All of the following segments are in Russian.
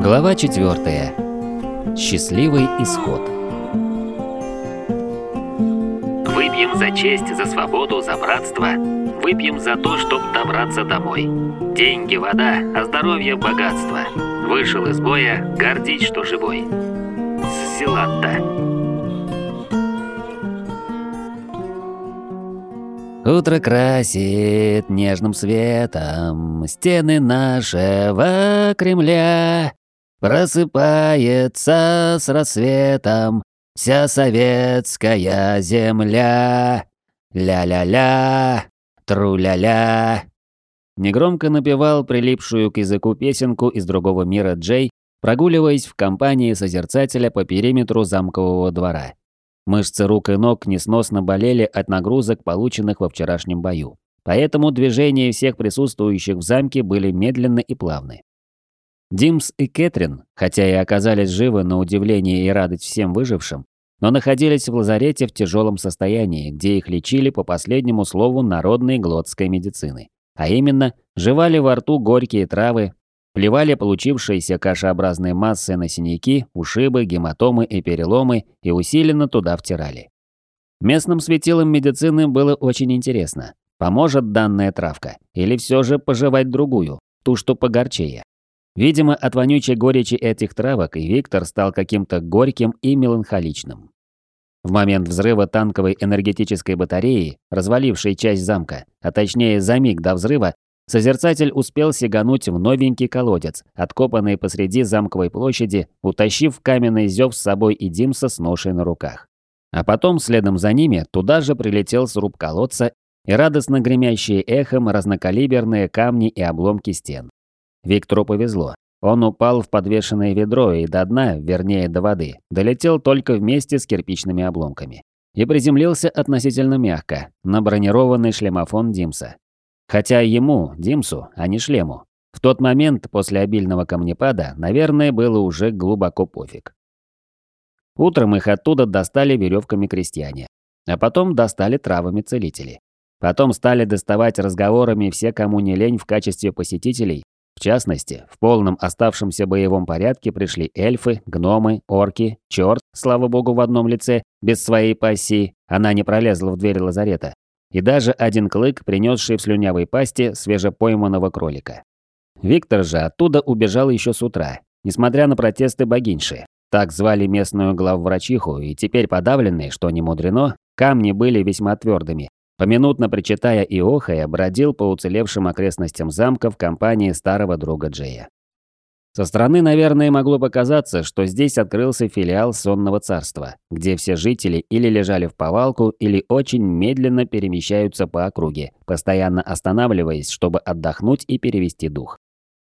Глава 4. Счастливый исход. Выпьем за честь, за свободу, за братство. Выпьем за то, чтоб добраться домой. Деньги, вода, а здоровье, богатство. Вышел из боя, гордись, что живой. Силатта. Утро красит нежным светом стены нашего Кремля. Просыпается с рассветом вся советская земля. Ля-ля-ля, тру-ля-ля. Негромко напевал прилипшую к языку песенку из другого мира Джей, прогуливаясь в компании созерцателя по периметру замкового двора. Мышцы рук и ног несносно болели от нагрузок, полученных во вчерашнем бою. Поэтому движения всех присутствующих в замке были медленны и плавны. Димс и Кэтрин, хотя и оказались живы на удивление и радость всем выжившим, но находились в лазарете в тяжелом состоянии, где их лечили по последнему слову народной глотской медицины. А именно, жевали во рту горькие травы, плевали получившиеся кашеобразные массы на синяки, ушибы, гематомы и переломы и усиленно туда втирали. Местным светилам медицины было очень интересно, поможет данная травка или все же пожевать другую, ту, что погорчее. Видимо, от вонючей горечи этих травок и Виктор стал каким-то горьким и меланхоличным. В момент взрыва танковой энергетической батареи, развалившей часть замка, а точнее за миг до взрыва, созерцатель успел сигануть в новенький колодец, откопанный посреди замковой площади, утащив каменный зев с собой и Димса с ношей на руках. А потом, следом за ними, туда же прилетел сруб колодца и радостно гремящие эхом разнокалиберные камни и обломки стен. Виктору повезло. Он упал в подвешенное ведро и до дна, вернее до воды, долетел только вместе с кирпичными обломками. И приземлился относительно мягко, на бронированный шлемофон Димса. Хотя ему, Димсу, а не шлему, в тот момент после обильного камнепада, наверное, было уже глубоко пофиг. Утром их оттуда достали веревками крестьяне, а потом достали травами целители. Потом стали доставать разговорами все, кому не лень в качестве посетителей. В частности, в полном оставшемся боевом порядке пришли эльфы, гномы, орки, черт, слава богу, в одном лице, без своей пассии, она не пролезла в дверь лазарета, и даже один клык, принесший в слюнявой пасти свежепойманного кролика. Виктор же оттуда убежал еще с утра, несмотря на протесты богиньши. Так звали местную главврачиху, и теперь подавленные, что не мудрено, камни были весьма твердыми. Поминутно причитая и охая, бродил по уцелевшим окрестностям замка в компании старого друга Джея. Со стороны, наверное, могло показаться, что здесь открылся филиал сонного царства, где все жители или лежали в повалку, или очень медленно перемещаются по округе, постоянно останавливаясь, чтобы отдохнуть и перевести дух.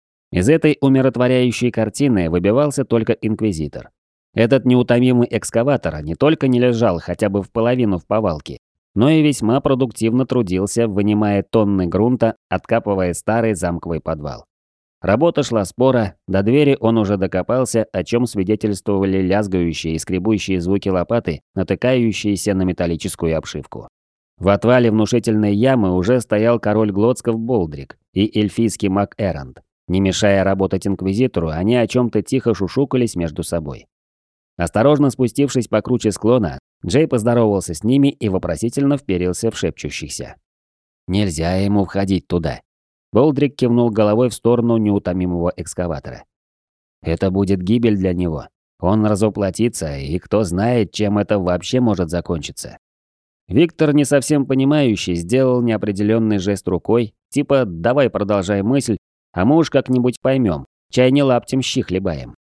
Из этой умиротворяющей картины выбивался только инквизитор. Этот неутомимый экскаватор не только не лежал хотя бы в половину в повалке, но и весьма продуктивно трудился, вынимая тонны грунта, откапывая старый замковый подвал. Работа шла споро, до двери он уже докопался, о чем свидетельствовали лязгающие и скребущие звуки лопаты, натыкающиеся на металлическую обшивку. В отвале внушительной ямы уже стоял король Глотсков Болдрик и эльфийский маг Эрант. Не мешая работать инквизитору, они о чем-то тихо шушукались между собой. Осторожно спустившись по круче склона, Джей поздоровался с ними и вопросительно вперился в шепчущихся. «Нельзя ему входить туда». Болдрик кивнул головой в сторону неутомимого экскаватора. «Это будет гибель для него. Он разоплотится, и кто знает, чем это вообще может закончиться». Виктор, не совсем понимающий, сделал неопределенный жест рукой, типа «давай продолжай мысль, а мы уж как-нибудь поймем, чай не лаптем щи хлебаем».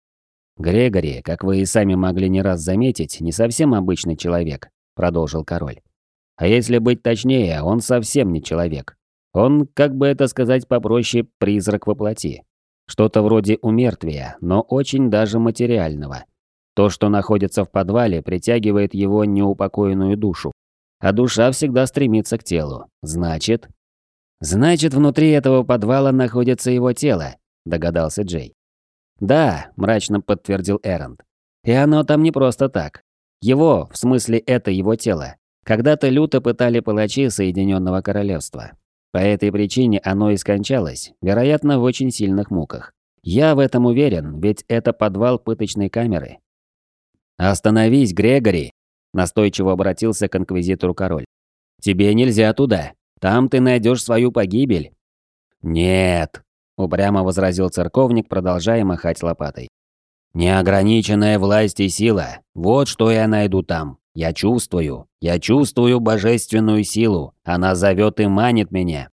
«Грегори, как вы и сами могли не раз заметить, не совсем обычный человек», – продолжил король. «А если быть точнее, он совсем не человек. Он, как бы это сказать попроще, призрак во плоти. Что-то вроде умертвия, но очень даже материального. То, что находится в подвале, притягивает его неупокоенную душу. А душа всегда стремится к телу. Значит, внутри этого подвала находится его тело», – догадался Джей. «Да», – мрачно подтвердил Эрант. «И оно там не просто так. Его, в смысле это его тело, когда-то люто пытали палачи Соединенного Королевства. По этой причине оно и скончалось, вероятно, в очень сильных муках. Я в этом уверен, ведь это подвал пыточной камеры. «Остановись, Грегори!» – настойчиво обратился к инквизитору король. «Тебе нельзя туда. Там ты найдешь свою погибель». «Нет», – упрямо возразил церковник, продолжая махать лопатой. «Неограниченная власть и сила – вот что я найду там. Я чувствую божественную силу. Она зовет и манит меня».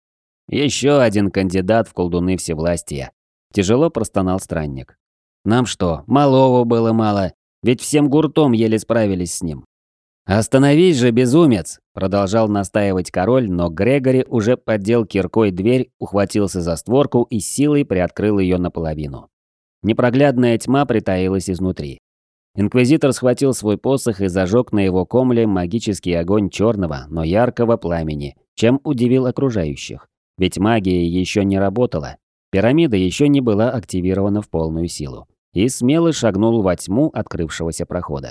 Еще один кандидат в колдуны всевластия. Тяжело простонал странник. «Нам что, малого было мало? Ведь всем гуртом еле справились с ним». «Остановись же, безумец!» – продолжал настаивать король, но Грегори уже поддел киркой дверь, ухватился за створку и силой приоткрыл ее наполовину. Непроглядная тьма притаилась изнутри. Инквизитор схватил свой посох и зажег на его комле магический огонь черного, но яркого пламени, чем удивил окружающих. Ведь магия еще не работала, пирамида еще не была активирована в полную силу, и смело шагнул во тьму открывшегося прохода.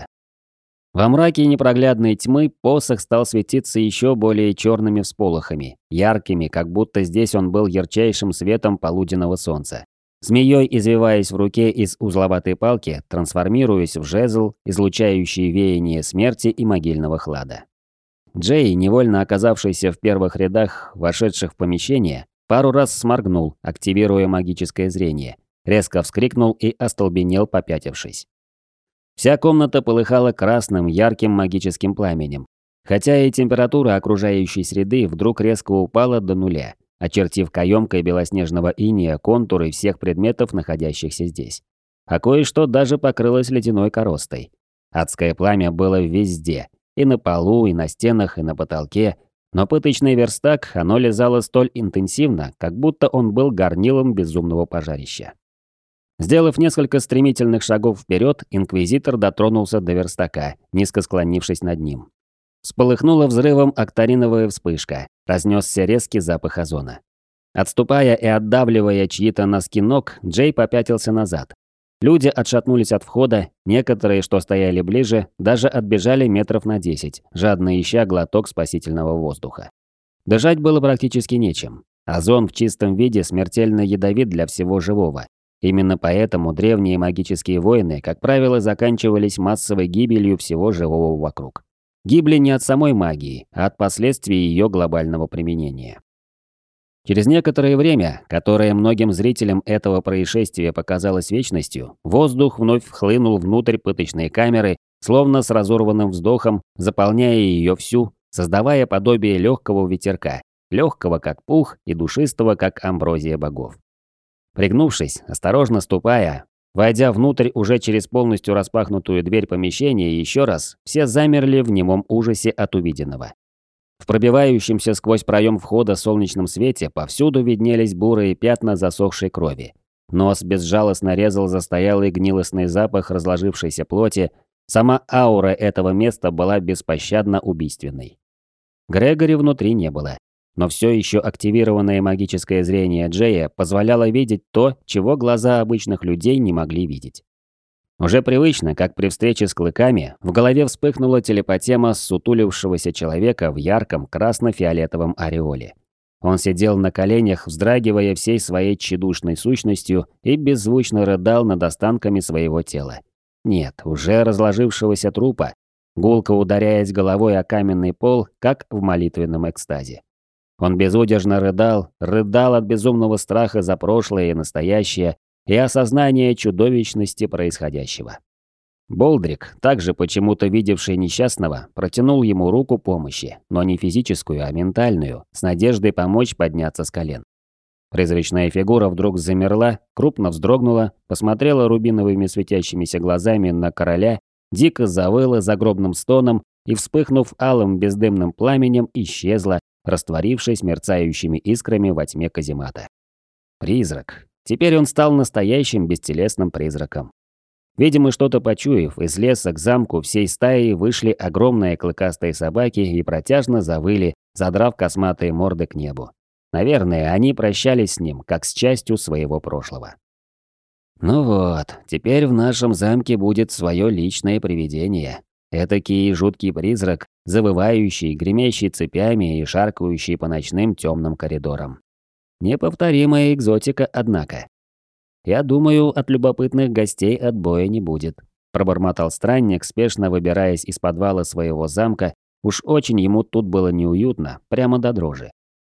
Во мраке непроглядной тьмы посох стал светиться еще более черными всполохами, яркими, как будто здесь он был ярчайшим светом полуденного солнца. Змеей извиваясь в руке из узловатой палки, трансформируясь в жезл, излучающий веяние смерти и могильного хлада. Джей, невольно оказавшийся в первых рядах вошедших в помещение, пару раз сморгнул, активируя магическое зрение, резко вскрикнул и остолбенел, попятившись. Вся комната полыхала красным, ярким магическим пламенем, хотя и температура окружающей среды вдруг резко упала до нуля, очертив каемкой белоснежного инея контуры всех предметов, находящихся здесь. А кое-что даже покрылось ледяной коростой. Адское пламя было везде, и на полу, и на стенах, и на потолке, но пыточный верстак оно лизало столь интенсивно, как будто он был горнилом безумного пожарища. Сделав несколько стремительных шагов вперед, инквизитор дотронулся до верстака, низко склонившись над ним. Вспыхнула взрывом акториновая вспышка, разнесся резкий запах озона. Отступая и отдавливая чьи-то носки ног, Джей попятился назад. Люди отшатнулись от входа, некоторые, что стояли ближе, даже отбежали метров на 10, жадно ища глоток спасительного воздуха. Дышать было практически нечем. Озон в чистом виде смертельно ядовит для всего живого. Именно поэтому древние магические войны, как правило, заканчивались массовой гибелью всего живого вокруг. Гибли не от самой магии, а от последствий ее глобального применения. Через некоторое время, которое многим зрителям этого происшествия показалось вечностью, воздух вновь вхлынул внутрь пыточной камеры, словно с разорванным вздохом, заполняя ее всю, создавая подобие легкого ветерка, легкого как пух и душистого как амброзия богов. Пригнувшись, осторожно ступая, войдя внутрь уже через полностью распахнутую дверь помещения еще раз, все замерли в немом ужасе от увиденного. В пробивающемся сквозь проем входа солнечном свете повсюду виднелись бурые пятна засохшей крови. Нос безжалостно резал застоялый гнилостный запах разложившейся плоти, сама аура этого места была беспощадно убийственной. Грегори внутри не было. Но все еще активированное магическое зрение Джея позволяло видеть то, чего глаза обычных людей не могли видеть. Уже привычно, как при встрече с клыками, в голове вспыхнула телепатема ссутулившегося человека в ярком красно-фиолетовом ореоле. Он сидел на коленях, вздрагивая всей своей тщедушной сущностью и беззвучно рыдал над останками своего тела. Нет, уже разложившегося трупа, гулко ударяясь головой о каменный пол, как в молитвенном экстазе. Он безудержно рыдал от безумного страха за прошлое и настоящее и осознания чудовищности происходящего. Болдрик, также почему-то видевший несчастного, протянул ему руку помощи, но не физическую, а ментальную, с надеждой помочь подняться с колен. Призрачная фигура вдруг замерла, крупно вздрогнула, посмотрела рубиновыми светящимися глазами на короля, дико завыла загробным стоном и, вспыхнув алым бездымным пламенем, исчезла, растворившись мерцающими искрами во тьме каземата. Призрак. Теперь он стал настоящим бестелесным призраком. Видимо, что-то почуяв, из леса к замку всей стаей вышли огромные клыкастые собаки и протяжно завыли, задрав косматые морды к небу. Наверное, они прощались с ним, как с частью своего прошлого. Ну вот, теперь в нашем замке будет свое личное привидение. Этакий жуткий призрак, завывающий, гремящий цепями и шаркающий по ночным темным коридорам. Неповторимая экзотика, однако. я думаю, от любопытных гостей отбоя не будет», – пробормотал странник, спешно выбираясь из подвала своего замка. Уж очень ему тут было неуютно, прямо до дрожи.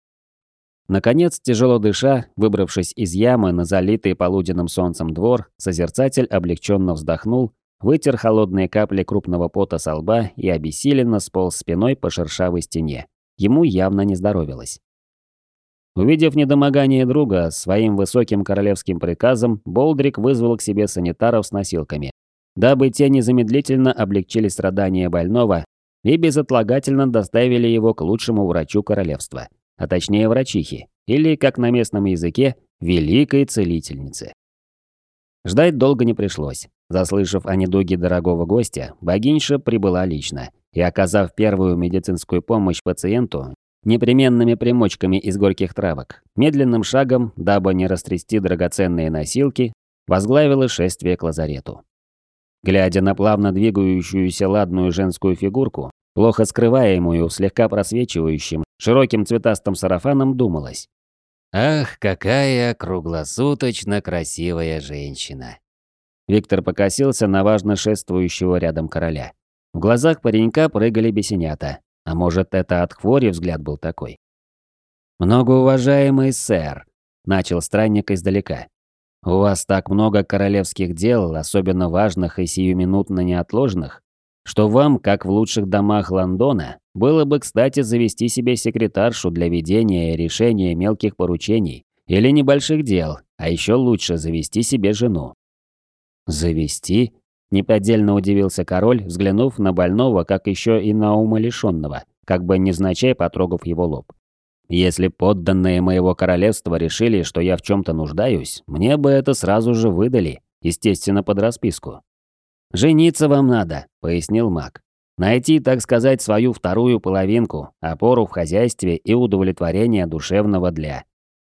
Наконец, тяжело дыша, выбравшись из ямы на залитый полуденным солнцем двор, созерцатель облегченно вздохнул, вытер холодные капли крупного пота со лба и обессиленно сполз спиной по шершавой стене. Ему явно не здоровилось. Увидев недомогание друга, своим высоким королевским приказом Болдрик вызвал к себе санитаров с носилками, дабы те незамедлительно облегчили страдания больного и безотлагательно доставили его к лучшему врачу королевства, а точнее врачихе, или, как на местном языке, великой целительнице. Ждать долго не пришлось. Заслышав о недуге дорогого гостя, богиньша прибыла лично и, оказав первую медицинскую помощь пациенту, непременными примочками из горьких травок, медленным шагом, дабы не растрясти драгоценные носилки, возглавила шествие к лазарету. Глядя на плавно двигающуюся ладную женскую фигурку, плохо скрываемую, слегка просвечивающим, широким цветастым сарафаном, думалось: «Ах, какая круглосуточно красивая женщина!» Виктор покосился на важно шествующего рядом короля. В глазах паренька прыгали бесенята. А может, это от хвори взгляд был такой? «Многоуважаемый сэр», – начал странник издалека. «У вас так много королевских дел, особенно важных и сиюминутно неотложных, что вам, как в лучших домах Лондона, было бы кстати завести себе секретаршу для ведения и решения мелких поручений или небольших дел, а еще лучше завести себе жену». «Завести?» – неподдельно удивился король, взглянув на больного, как еще и на умалишенного, как бы невзначай потрогав его лоб. «Если подданные моего королевства решили, что я в чем-то нуждаюсь, мне бы это сразу же выдали, естественно, под расписку». «Жениться вам надо», – пояснил маг. «Найти, так сказать, свою вторую половинку, опору в хозяйстве и удовлетворение душевного для».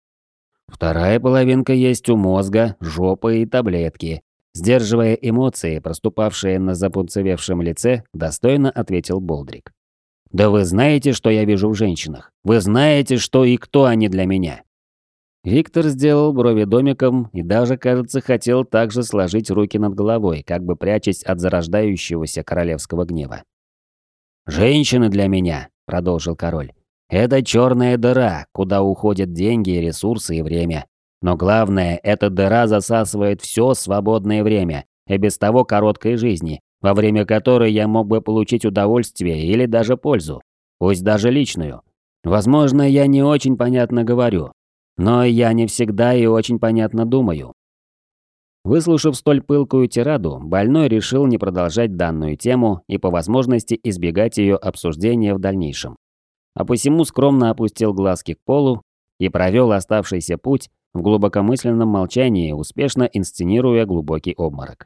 «Вторая половинка есть у мозга, жопы и таблетки», – сдерживая эмоции, проступавшие на запунцевевшем лице, достойно ответил Болдрик. «Да вы знаете, что я вижу в женщинах? Вы знаете, что и кто они для меня?» Виктор сделал брови домиком и даже, кажется, хотел также сложить руки над головой, как бы прячась от зарождающегося королевского гнева. «Женщины для меня», – продолжил король, – «это черная дыра, куда уходят деньги, ресурсы и время. Но главное, эта дыра засасывает все свободное время и без того короткой жизни, во время которой я мог бы получить удовольствие или даже пользу, пусть даже личную. Возможно, я не очень понятно говорю, но я не всегда и очень понятно думаю». Выслушав столь пылкую тираду, больной решил не продолжать данную тему и по возможности избегать ее обсуждения в дальнейшем. А посему скромно опустил глазки к полу и провел оставшийся путь в глубокомысленном молчании, успешно инсценируя глубокий обморок.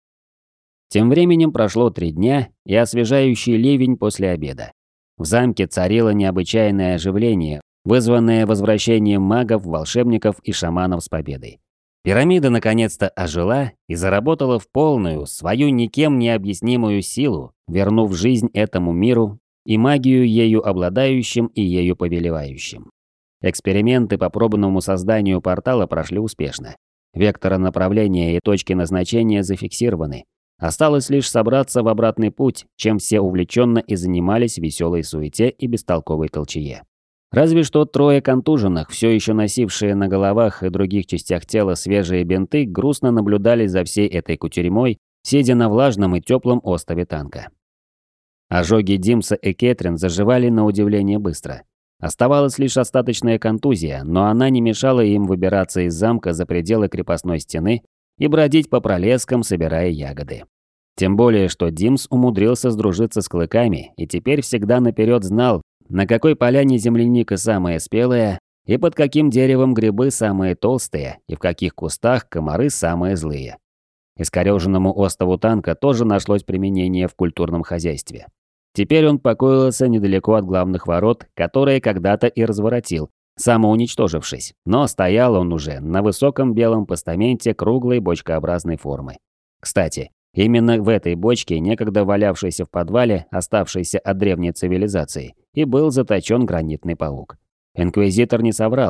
Тем временем прошло 3 дня и освежающий ливень после обеда. В замке царило необычайное оживление, вызванное возвращением магов, волшебников и шаманов с победой. Пирамида наконец-то ожила и заработала в полную, свою никем не объяснимую силу, вернув жизнь этому миру и магию ею обладающим и ею повелевающим. Эксперименты по пробному созданию портала прошли успешно. Векторы направления и точки назначения зафиксированы. Осталось лишь собраться в обратный путь, чем все увлеченно и занимались в веселой суете и бестолковой толчее. Разве что 3 контуженных, все еще носившие на головах и других частях тела свежие бинты, грустно наблюдали за всей этой кутерьмой, сидя на влажном и теплом остове танка. Ожоги Димса и Кэтрин заживали на удивление быстро. Оставалась лишь остаточная контузия, но она не мешала им выбираться из замка за пределы крепостной стены и бродить по пролескам, собирая ягоды. Тем более, что Димс умудрился сдружиться с клыками и теперь всегда наперед знал, на какой поляне земляника самая спелая и под каким деревом грибы самые толстые и в каких кустах комары самые злые. Искорёженному остову танка тоже нашлось применение в культурном хозяйстве. Теперь он покоился недалеко от главных ворот, которые когда-то и разворотил, самоуничтожившись, но стоял он уже на высоком белом постаменте круглой бочкообразной формы. Кстати, именно в этой бочке, некогда валявшейся в подвале, оставшейся от древней цивилизации, и был заточен гранитный паук. Инквизитор не соврал.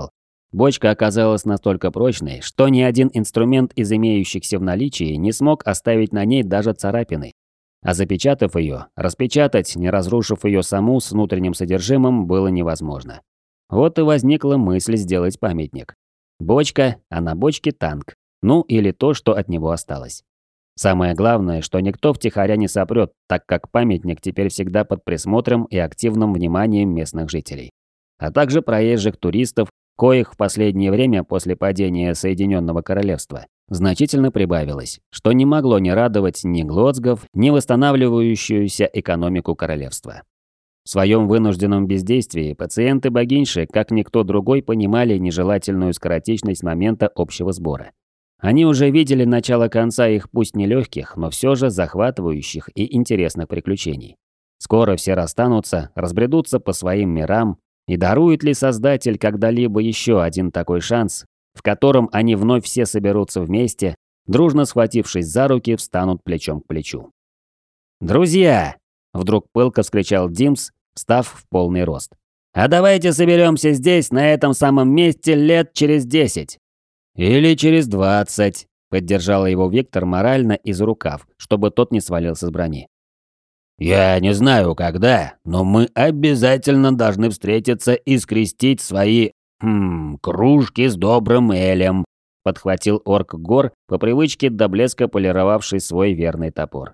Бочка оказалась настолько прочной, что ни один инструмент из имеющихся в наличии не смог оставить на ней даже царапины. А запечатав ее, распечатать, не разрушив ее саму с внутренним содержимым, было невозможно. Вот и возникла мысль сделать памятник. Бочка, а на бочке танк. Ну или то, что от него осталось. Самое главное, что никто втихаря не сопрет, так как памятник теперь всегда под присмотром и активным вниманием местных жителей. А также проезжих туристов, коих в последнее время после падения Соединенного Королевства значительно прибавилось, что не могло не радовать ни глотцгов, ни восстанавливающуюся экономику королевства. В своем вынужденном бездействии пациенты богиньши, как никто другой, понимали нежелательную скоротечность момента общего сбора. Они уже видели начало конца их пусть нелегких, но все же захватывающих и интересных приключений. Скоро все расстанутся, разбредутся по своим мирам, и дарует ли Создатель когда-либо еще один такой шанс, в котором они вновь все соберутся вместе, дружно схватившись за руки, встанут плечом к плечу. «Друзья!» – вдруг пылко вскричал Димс, встав в полный рост. «А давайте соберемся здесь, на этом самом месте, лет через 10. «Или через 20», – поддержал его Виктор морально из рукав, чтобы тот не свалился с брони. «Я не знаю, когда, но мы обязательно должны встретиться и скрестить свои, кружки с добрым элем», – подхватил орк Гор, по привычке до блеска полировавший свой верный топор.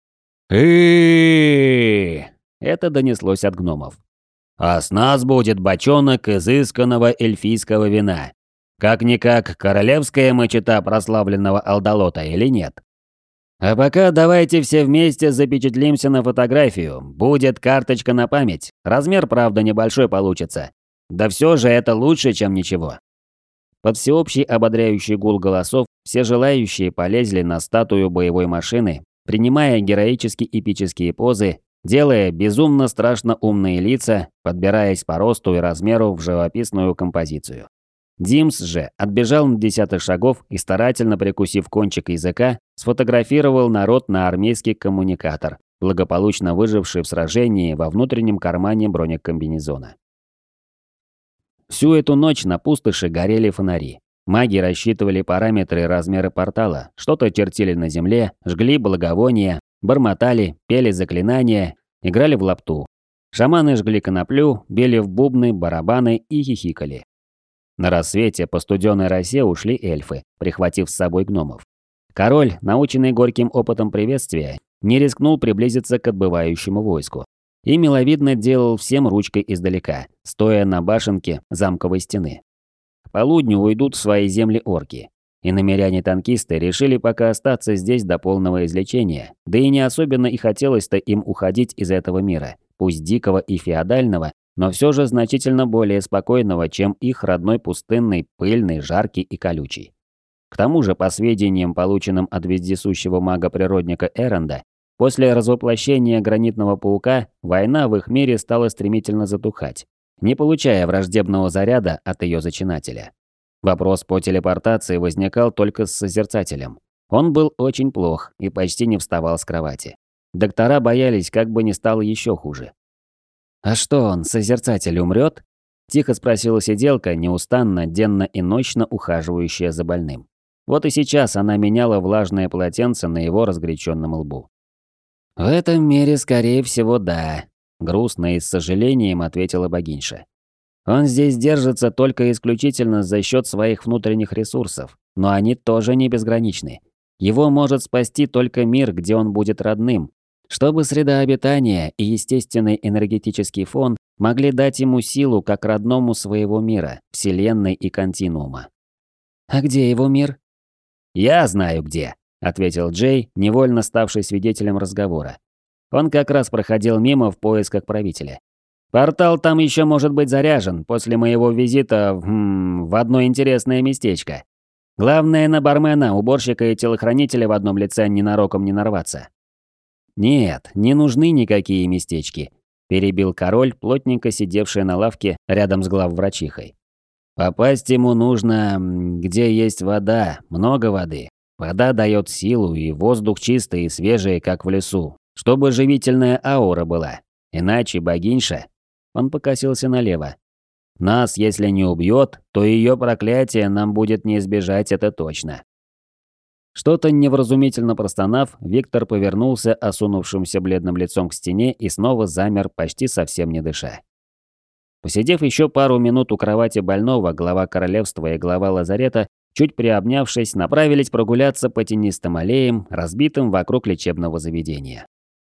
Это донеслось от гномов. «А с нас будет бочонок изысканного эльфийского вина. Как-никак, королевская мачета прославленного Алдалота или нет? А пока давайте все вместе запечатлимся на фотографию. Будет карточка на память. Размер, правда, небольшой получится. Да все же это лучше, чем ничего». Под всеобщий ободряющий гул голосов все желающие полезли на статую боевой машины, принимая героически эпические позы, делая безумно страшно умные лица, подбираясь по росту и размеру в живописную композицию. Димс же отбежал на десяток шагов и, старательно прикусив кончик языка, сфотографировал народ на армейский коммуникатор, благополучно выживший в сражении во внутреннем кармане бронекомбинезона. Всю эту ночь на пустоши горели фонари. Маги рассчитывали параметры и размеры портала, что-то чертили на земле, жгли благовония, бормотали, пели заклинания, играли в лапту. Шаманы жгли коноплю, били в бубны, барабаны и хихикали. На рассвете по студеной росе ушли эльфы, прихватив с собой гномов. Король, наученный горьким опытом приветствия, не рискнул приблизиться к отбывающему войску. И миловидно делал всем ручкой издалека, стоя на башенке замковой стены. К полудню уйдут в свои земли орки. И намеряне-танкисты решили пока остаться здесь до полного излечения, да и не особенно и хотелось-то им уходить из этого мира, пусть дикого и феодального, но все же значительно более спокойного, чем их родной пустынный, пыльный, жаркий и колючий. К тому же, по сведениям, полученным от вездесущего мага-природника Эренда, после развоплощения гранитного паука война в их мире стала стремительно затухать, не получая враждебного заряда от ее зачинателя. Вопрос по телепортации возникал только с Созерцателем. Он был очень плох и почти не вставал с кровати. Доктора боялись, как бы не стало еще хуже. «А что он, Созерцатель, умрет?» – тихо спросила сиделка, неустанно, денно и ночно ухаживающая за больным. Вот и сейчас она меняла влажное полотенце на его разгоряченном лбу. «В этом мире, скорее всего, да», – грустно и с сожалением ответила богиньша. «Он здесь держится только исключительно за счет своих внутренних ресурсов, но они тоже не безграничны. Его может спасти только мир, где он будет родным, чтобы среда обитания и естественный энергетический фон могли дать ему силу как родному своего мира, вселенной и континуума». «А где его мир?» «Я знаю где», – ответил Джей, невольно ставший свидетелем разговора. Он как раз проходил мимо в поисках правителя. «Портал там еще может быть заряжен после моего визита в одно интересное местечко. Главное на бармена, уборщика и телохранителя в одном лице ненароком не нарваться». «Нет, не нужны никакие местечки», – перебил король, плотненько сидевший на лавке рядом с главврачихой. «Попасть ему нужно, где есть вода, много воды. Вода дает силу, и воздух чистый и свежий, как в лесу, чтобы живительная аура была. Иначе богиньша...» Он покосился налево. Нас, если не убьет, то ее проклятие нам будет не избежать, это точно. Что-то невразумительно простонав, Виктор повернулся осунувшимся бледным лицом к стене и снова замер, почти совсем не дыша. Посидев еще пару минут у кровати больного, глава королевства и глава лазарета, чуть приобнявшись, направились прогуляться по тенистым аллеям, разбитым вокруг лечебного заведения.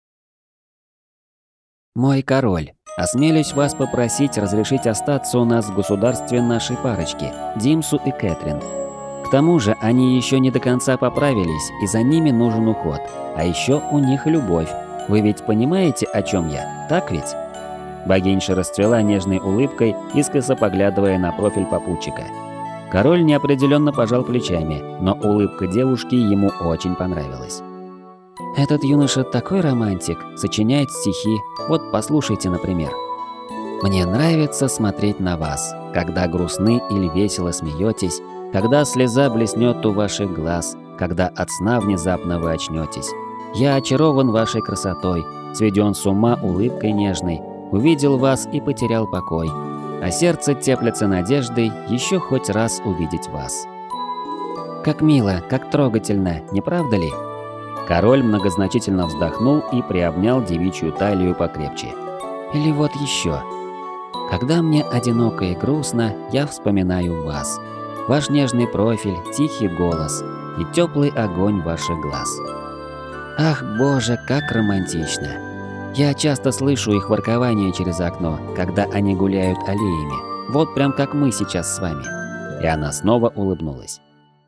«Мой король, осмелюсь вас попросить разрешить остаться у нас в государстве нашей парочки, Димсу и Кэтрин. К тому же они еще не до конца поправились, и за ними нужен уход. А еще у них любовь. Вы ведь понимаете, о чем я, так ведь?» Богиньша расцвела нежной улыбкой, искоса поглядывая на профиль попутчика. Король неопределенно пожал плечами, но улыбка девушки ему очень понравилась. «Этот юноша такой романтик, сочиняет стихи. Вот послушайте, например. Мне нравится смотреть на вас, когда грустны или весело смеетесь, когда слеза блеснет у ваших глаз, когда от сна внезапно вы очнетесь. Я очарован вашей красотой, сведен с ума улыбкой нежной, увидел вас и потерял покой, а сердце теплится надеждой еще хоть раз увидеть вас». Как мило, как трогательно, не правда ли? Король многозначительно вздохнул и приобнял девичью талию покрепче. Или вот еще. Когда мне одиноко и грустно, я вспоминаю вас. Ваш нежный профиль, тихий голос и теплый огонь ваших глаз. Ах, боже, как романтично. Я часто слышу их воркование через окно, когда они гуляют аллеями. Вот прям как мы сейчас с вами. И она снова улыбнулась.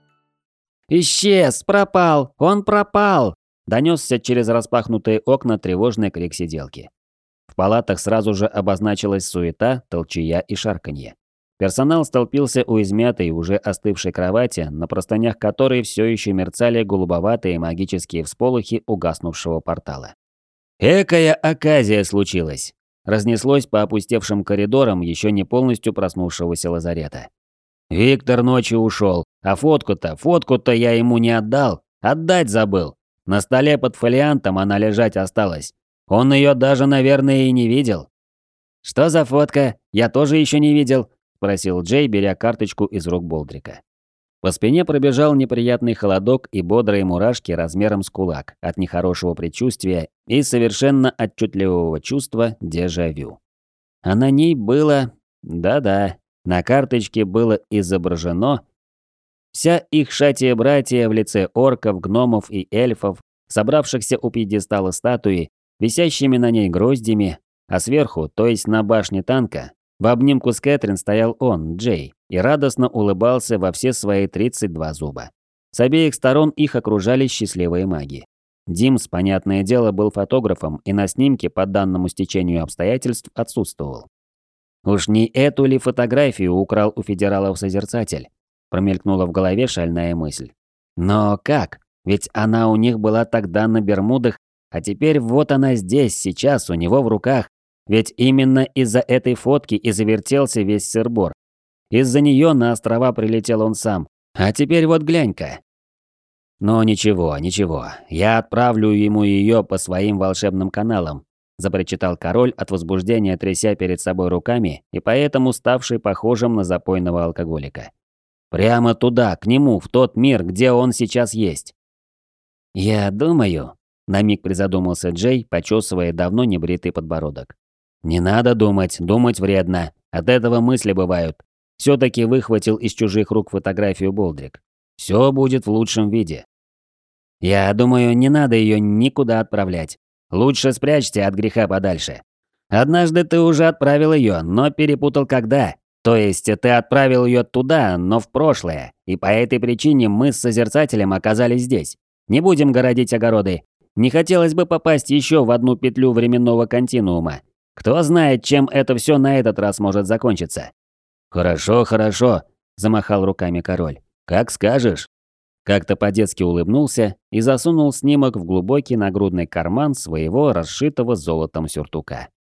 «Исчез! Пропал! Он пропал!» Донесся через распахнутые окна тревожный крик сиделки. В палатах сразу же обозначилась суета, толчая и шарканье. Персонал столпился у измятой, уже остывшей кровати, на простынях которой все еще мерцали голубоватые магические всполохи угаснувшего портала. «Экая оказия случилась!» Разнеслось по опустевшим коридорам еще не полностью проснувшегося лазарета. «Виктор ночью ушел, а фотку-то я ему не отдал, отдать забыл. На столе под фолиантом она лежать осталась. Он ее даже, наверное, и не видел». «Что за фотка? Я тоже еще не видел», – спросил Джей, беря карточку из рук Болдрика. По спине пробежал неприятный холодок и бодрые мурашки размером с кулак от нехорошего предчувствия и совершенно отчетливого чувства дежавю. А на ней было... Да-да, на карточке было изображено вся их шатия-братья в лице орков, гномов и эльфов, собравшихся у пьедестала статуи, висящими на ней гроздями, а сверху, то есть на башне танка, в обнимку с Кэтрин стоял он, Джей, и радостно улыбался во все свои 32 зуба. С обеих сторон их окружали счастливые маги. Димс, понятное дело, был фотографом и на снимке по данному стечению обстоятельств отсутствовал. «Уж не эту ли фотографию украл у федералов Созерцатель?» Промелькнула в голове шальная мысль. «Но как? Ведь она у них была тогда на Бермудах, а теперь вот она здесь, сейчас, у него в руках. Ведь именно из-за этой фотки и завертелся весь сыр-бор. Из-за нее на острова прилетел он сам. А теперь вот глянь-ка». «Но ничего, ничего, я отправлю ему ее по своим волшебным каналам», запричитал король от возбуждения, тряся перед собой руками и поэтому ставший похожим на запойного алкоголика. «Прямо туда, к нему, в тот мир, где он сейчас есть». «Я думаю», – на миг призадумался Джей, почесывая давно небритый подбородок. «Не надо думать, думать вредно. От этого мысли бывают». Все-таки выхватил из чужих рук фотографию Болдрик. «Все будет в лучшем виде». «Я думаю, не надо ее никуда отправлять. Лучше спрячьте от греха подальше. Однажды ты уже отправил ее, но перепутал когда. То есть ты отправил ее туда, но в прошлое. И по этой причине мы с Созерцателем оказались здесь. Не будем городить огороды. Не хотелось бы попасть еще в одну петлю временного континуума. Кто знает, чем это все на этот раз может закончиться». «Хорошо, хорошо», – замахал руками король. «Как скажешь». Как-то по-детски улыбнулся и засунул снимок в глубокий нагрудный карман своего расшитого золотом сюртука.